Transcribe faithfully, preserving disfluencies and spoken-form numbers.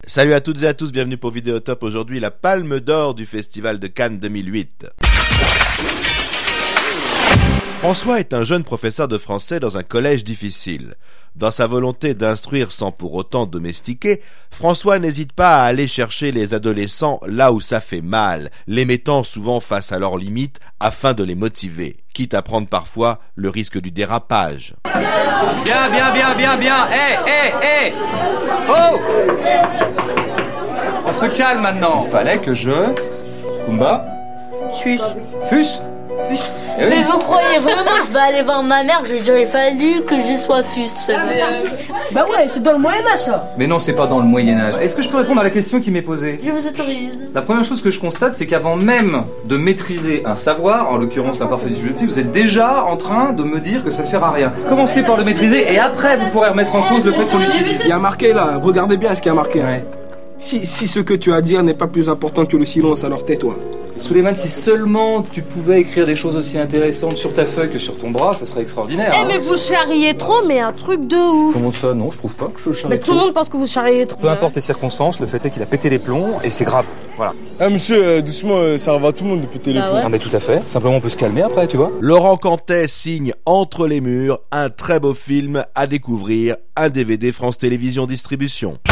Salut à toutes et à tous, bienvenue pour Vidéotop. Aujourd'hui, la Palme d'Or du Festival de Cannes deux mille huit. François est un jeune professeur de français dans un collège difficile. Dans sa volonté d'instruire sans pour autant domestiquer, François n'hésite pas à aller chercher les adolescents là où ça fait mal, les mettant souvent face à leurs limites afin de les motiver, quitte à prendre parfois le risque du dérapage. Bien, bien, bien, bien, bien. Hé, hé, hé. Oh! On se calme maintenant. Il fallait que je... Kumba? Fus. Fus? Fus. Eh oui. Mais vous croyez vraiment que je vais aller voir ma mère? Je lui dirais, il fallu que je sois Fus. Bah ouais, c'est dans le Moyen-Âge ça. Mais non, c'est pas dans le Moyen-Âge. Est-ce que je peux répondre à la question qui m'est posée? Je vous autorise. La première chose que je constate, c'est qu'avant même de maîtriser un savoir, en l'occurrence l'imparfait subjectif, vous êtes déjà en train de me dire que ça sert à rien. Commencez par le maîtriser et après vous pourrez remettre en cause le fait qu'on l'utilise. Il y a marqué là, regardez bien ce qu'il y a marqué. Ouais. Si, si ce que tu as à dire n'est pas plus important que le silence, alors tais-toi. Souleymane, si seulement tu pouvais écrire des choses aussi intéressantes sur ta feuille que sur ton bras, ça serait extraordinaire. Eh hein. mais vous charriez trop, mais un truc de ouf. Comment ça? Non, je trouve pas que je charrie Mais tout le monde pense que vous charriez trop. Peu importe les circonstances, le fait est qu'il a pété les plombs et c'est grave. Voilà. Ah monsieur, euh, doucement, euh, ça va à tout le monde de péter les Bah plombs. ouais. Non mais tout à fait. Simplement on peut se calmer après, tu vois. Laurent Cantet signe Entre les murs, un très beau film à découvrir, un D V D France Télévisions Distribution.